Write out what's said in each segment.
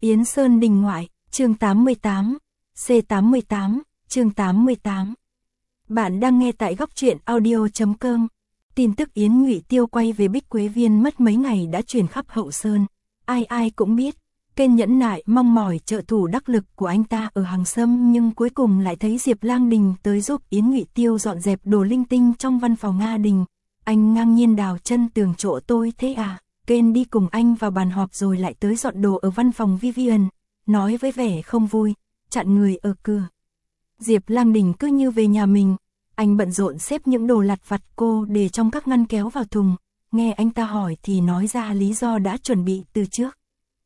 Yến Sơn Đình Ngoại, chương 88, C88, chương 88. Bạn đang nghe tại góc truyện audio.com. Tin tức Yến Ngụy Tiêu quay về Bích Quế Viên mất mấy ngày đã truyền khắp Hậu Sơn. Ai ai cũng biết, Kên nhẫn nại mong mỏi trợ thủ đắc lực của anh ta ở Hàng Sâm, nhưng cuối cùng lại thấy Diệp Lang Đình tới giúp Yến Ngụy Tiêu dọn dẹp đồ linh tinh trong văn phòng Nga Đình. Anh ngang nhiên đào chân tường chỗ tôi thế à? Kên đi cùng anh vào bàn họp rồi lại tới dọn đồ ở văn phòng Vivian, nói với vẻ không vui, chặn người ở cửa. Diệp Lang Đình cứ như về nhà mình, anh bận rộn xếp những đồ lặt vặt cô để trong các ngăn kéo vào thùng, nghe anh ta hỏi thì nói ra lý do đã chuẩn bị từ trước.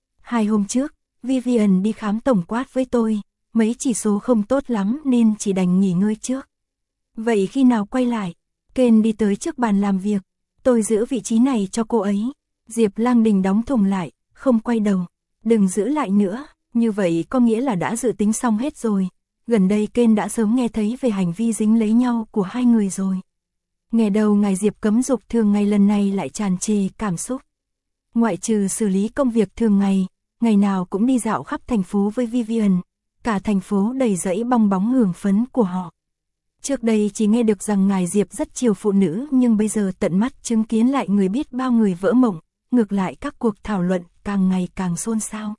2 hôm trước, Vivian đi khám tổng quát với tôi, mấy chỉ số không tốt lắm nên chỉ đành nghỉ ngơi trước. Vậy khi nào quay lại? Kên đi tới trước bàn làm việc, tôi giữ vị trí này cho cô ấy. Diệp Lang Đình đóng thùng lại, không quay đầu. Đừng giữ lại nữa, như vậy có nghĩa là đã dự tính xong hết rồi. Gần đây Kên đã sớm nghe thấy về hành vi dính lấy nhau của hai người rồi. Nghe đầu ngài Diệp cấm dục thường ngày lần này lại tràn trề cảm xúc. Ngoại trừ xử lý công việc thường ngày nào cũng đi dạo khắp thành phố với Vivian. Cả thành phố đầy dẫy bong bóng hưởng phấn của họ. Trước đây chỉ nghe được rằng ngài Diệp rất chiều phụ nữ, nhưng bây giờ tận mắt chứng kiến lại người biết bao người vỡ mộng. Ngược lại các cuộc thảo luận càng ngày càng xôn xao.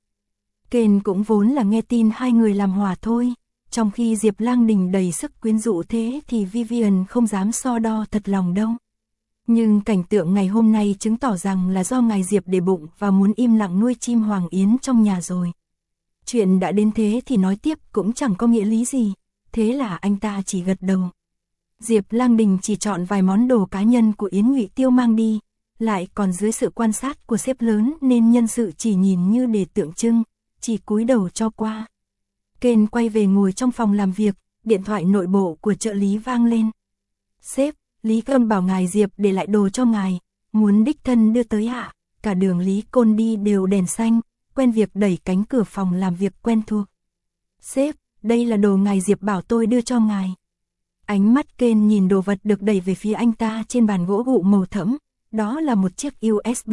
Kên cũng vốn là nghe tin hai người làm hòa thôi. Trong khi Diệp Lang Đình đầy sức quyến rũ thế thì Vivian không dám so đo thật lòng đâu. Nhưng cảnh tượng ngày hôm nay chứng tỏ rằng là do ngài Diệp để bụng và muốn im lặng nuôi chim hoàng yến trong nhà rồi. Chuyện đã đến thế thì nói tiếp cũng chẳng có nghĩa lý gì. Thế là anh ta chỉ gật đầu. Diệp Lang Đình chỉ chọn vài món đồ cá nhân của Yến Ngụy Tiêu mang đi. Lại còn dưới sự quan sát của sếp lớn nên nhân sự chỉ nhìn như để tượng trưng, chỉ cúi đầu cho qua. Kên quay về ngồi trong phòng làm việc, điện thoại nội bộ của trợ lý vang lên. Sếp, Lý Côn bảo ngài Diệp để lại đồ cho ngài, muốn đích thân đưa tới ạ. Cả đường Lý Côn đi đều đèn xanh, quen việc đẩy cánh cửa phòng làm việc quen thuộc. Sếp, đây là đồ ngài Diệp bảo tôi đưa cho ngài. Ánh mắt Kên nhìn đồ vật được đẩy về phía anh ta trên bàn gỗ gụ màu thẫm. Đó là một chiếc USB.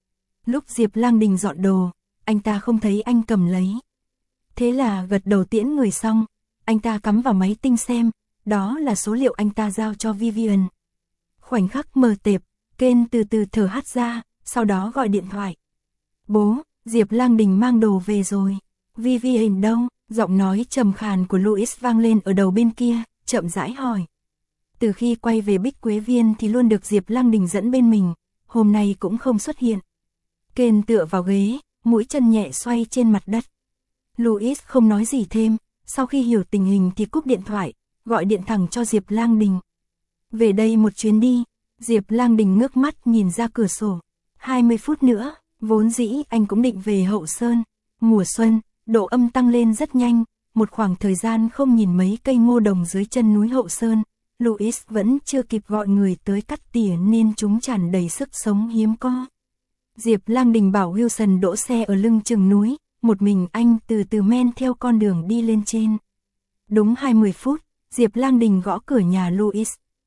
Lúc Diệp Lang Đình dọn đồ, anh ta không thấy anh cầm lấy. Thế là gật đầu tiễn người xong, anh ta cắm vào máy tinh xem, đó là số liệu anh ta giao cho Vivian. Khoảnh khắc mờ tệp, Kên từ từ thở hắt ra, sau đó gọi điện thoại. Bố, Diệp Lang Đình mang đồ về rồi. Vivian đâu? Giọng nói trầm khàn của Louis vang lên ở đầu bên kia, chậm rãi hỏi. Từ khi quay về Bích Quế Viên thì luôn được Diệp Lang Đình dẫn bên mình, hôm nay cũng không xuất hiện. Kên tựa vào ghế, mũi chân nhẹ xoay trên mặt đất. Louis không nói gì thêm, sau khi hiểu tình hình thì cúp điện thoại, gọi điện thẳng cho Diệp Lang Đình. Về đây một chuyến đi. Diệp Lang Đình ngước mắt nhìn ra cửa sổ. 20 phút nữa, vốn dĩ anh cũng định về Hậu Sơn. Mùa xuân, độ âm tăng lên rất nhanh, một khoảng thời gian không nhìn mấy cây ngô đồng dưới chân núi Hậu Sơn. Louis vẫn chưa kịp gọi người tới cắt tỉa nên chúng tràn đầy sức sống hiếm có. Diệp Lang Đình bảo Wilson đỗ xe ở lưng chừng núi, một mình anh từ từ men theo con đường đi lên trên. Đúng 20 phút, Diệp Lang Đình gõ cửa nhà Louis.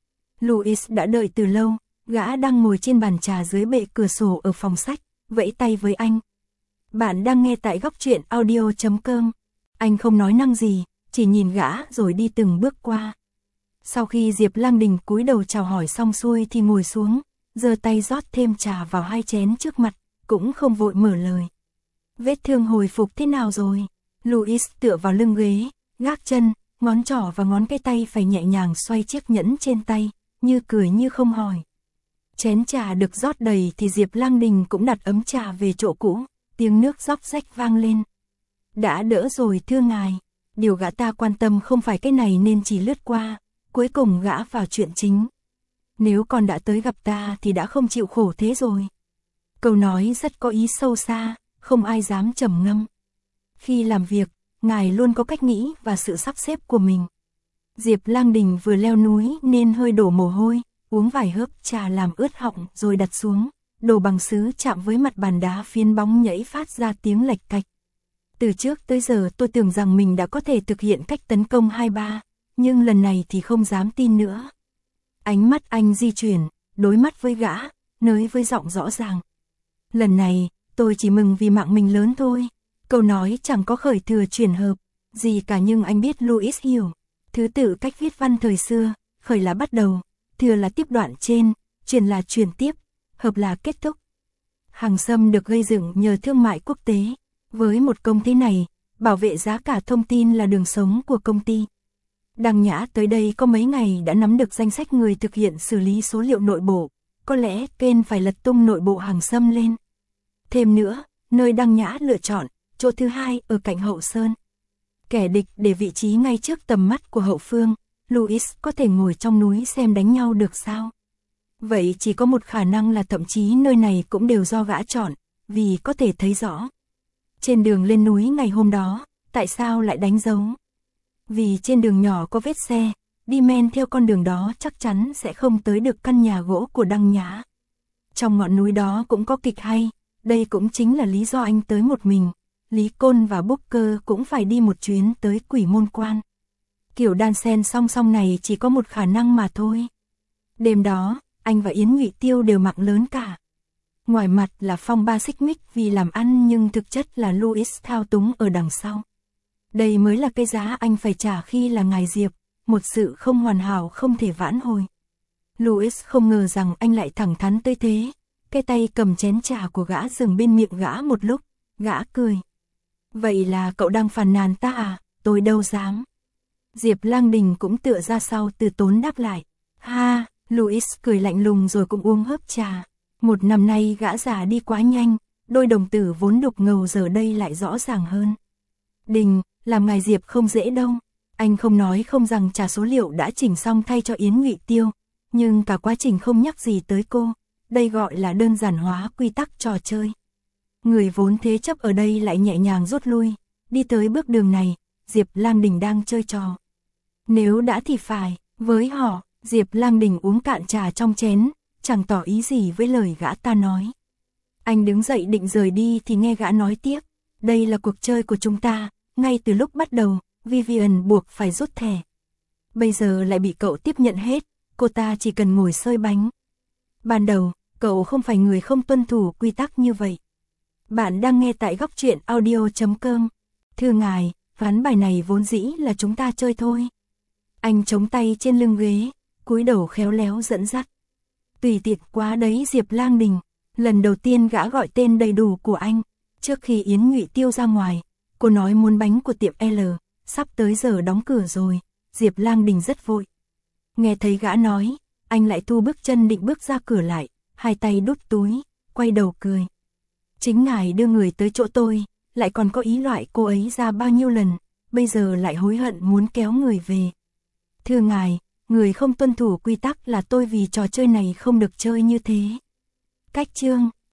Louis đã đợi từ lâu, gã đang ngồi trên bàn trà dưới bệ cửa sổ ở phòng sách, vẫy tay với anh. Bạn đang nghe tại góc truyện audio.com. Anh không nói năng gì, chỉ nhìn gã rồi đi từng bước qua. Sau khi Diệp Lang Đình cúi đầu chào hỏi xong xuôi thì ngồi xuống, giơ tay rót thêm trà vào 2 chén trước mặt, cũng không vội mở lời. Vết thương hồi phục thế nào rồi? Louis tựa vào lưng ghế, gác chân, ngón trỏ và ngón cái tay phải nhẹ nhàng xoay chiếc nhẫn trên tay, như cười như không hỏi. Chén trà được rót đầy thì Diệp Lang Đình cũng đặt ấm trà về chỗ cũ, tiếng nước róc rách vang lên. Đã đỡ rồi thưa ngài, điều gã ta quan tâm không phải cái này nên chỉ lướt qua. Cuối cùng gã vào chuyện chính. Nếu con đã tới gặp ta thì đã không chịu khổ thế rồi. Câu nói rất có ý sâu xa, không ai dám trầm ngâm. Khi làm việc, ngài luôn có cách nghĩ và sự sắp xếp của mình. Diệp Lang Đình vừa leo núi nên hơi đổ mồ hôi, uống vài hớp trà làm ướt họng rồi đặt xuống. Đồ bằng sứ chạm với mặt bàn đá phiến bóng nhảy phát ra tiếng lạch cạch. Từ trước tới giờ tôi tưởng rằng mình đã có thể thực hiện cách tấn công 2-3. Nhưng lần này thì không dám tin nữa. Ánh mắt anh di chuyển, đối mắt với gã, nói với giọng rõ ràng. Lần này, tôi chỉ mừng vì mạng mình lớn thôi. Câu nói chẳng có khởi thừa chuyển hợp gì cả, nhưng anh biết Louis hiểu. Thứ tự cách viết văn thời xưa, khởi là bắt đầu, thừa là tiếp đoạn trên, chuyển là chuyển tiếp, hợp là kết thúc. Hàng Xâm được gây dựng nhờ thương mại quốc tế. Với một công ty này, bảo vệ giá cả thông tin là đường sống của công ty. Đăng Nhã tới đây có mấy ngày đã nắm được danh sách người thực hiện xử lý số liệu nội bộ. Có lẽ kênh phải lật tung nội bộ Hàng Xâm lên. Thêm nữa, nơi Đăng Nhã lựa chọn, chỗ thứ hai ở cạnh Hậu Sơn. Kẻ địch để vị trí ngay trước tầm mắt của hậu phương, Louis có thể ngồi trong núi xem đánh nhau được sao? Vậy chỉ có một khả năng là thậm chí nơi này cũng đều do gã chọn, vì có thể thấy rõ. Trên đường lên núi ngày hôm đó, tại sao lại đánh dấu? Vì trên đường nhỏ có vết xe, đi men theo con đường đó chắc chắn sẽ không tới được căn nhà gỗ của Đăng Nhã. Trong ngọn núi đó cũng có kịch hay, đây cũng chính là lý do anh tới một mình. Lý Côn và Booker cũng phải đi một chuyến tới Quỷ Môn Quan. Kiểu đan xen song song này chỉ có một khả năng mà thôi. Đêm đó, anh và Yến Ngụy Tiêu đều mặc lớn cả. Ngoài mặt là phong ba xích mích vì làm ăn, nhưng thực chất là Louis thao túng ở đằng sau. Đây mới là cái giá anh phải trả khi là ngài Diệp, một sự không hoàn hảo không thể vãn hồi. Louis không ngờ rằng anh lại thẳng thắn tới thế. Cái tay cầm chén trà của gã dừng bên miệng gã một lúc, gã cười. Vậy là cậu đang phàn nàn ta à? Tôi đâu dám. Diệp Lang Đình cũng tựa ra sau từ tốn đáp lại. Ha, Louis cười lạnh lùng rồi cũng uống hớp trà. Một năm nay gã già đi quá nhanh, đôi đồng tử vốn đục ngầu giờ đây lại rõ ràng hơn. Đình, làm ngài Diệp không dễ đâu. Anh không nói không rằng trả số liệu đã chỉnh xong thay cho Yến Ngụy Tiêu, nhưng cả quá trình không nhắc gì tới cô. Đây gọi là đơn giản hóa quy tắc trò chơi. Người vốn thế chấp ở đây lại nhẹ nhàng rút lui, đi tới bước đường này, Diệp Lang Đình đang chơi trò. Nếu đã thì phải, với họ, Diệp Lang Đình uống cạn trà trong chén, chẳng tỏ ý gì với lời gã ta nói. Anh đứng dậy định rời đi thì nghe gã nói tiếp, đây là cuộc chơi của chúng ta, ngay từ lúc bắt đầu, Vivian buộc phải rút thẻ. Bây giờ lại bị cậu tiếp nhận hết, cô ta chỉ cần ngồi xơi bánh. Ban đầu, cậu không phải người không tuân thủ quy tắc như vậy. Bạn đang nghe tại góc truyện audio.com. Thưa ngài, ván bài này vốn dĩ là chúng ta chơi thôi. Anh chống tay trên lưng ghế, cúi đầu khéo léo dẫn dắt. Tùy tiện quá đấy Diệp Lang Đình. Lần đầu tiên gã gọi tên đầy đủ của anh. Trước khi Yến Ngụy Tiêu ra ngoài, cô nói muốn bánh của tiệm L, sắp tới giờ đóng cửa rồi. Diệp Lang Đình rất vội. Nghe thấy gã nói, anh lại thu bước chân định bước ra cửa lại, hai tay đút túi, quay đầu cười. Chính ngài đưa người tới chỗ tôi, lại còn có ý loại cô ấy ra bao nhiêu lần, bây giờ lại hối hận muốn kéo người về. Thưa ngài, người không tuân thủ quy tắc là tôi, vì trò chơi này không được chơi như thế. Cách chương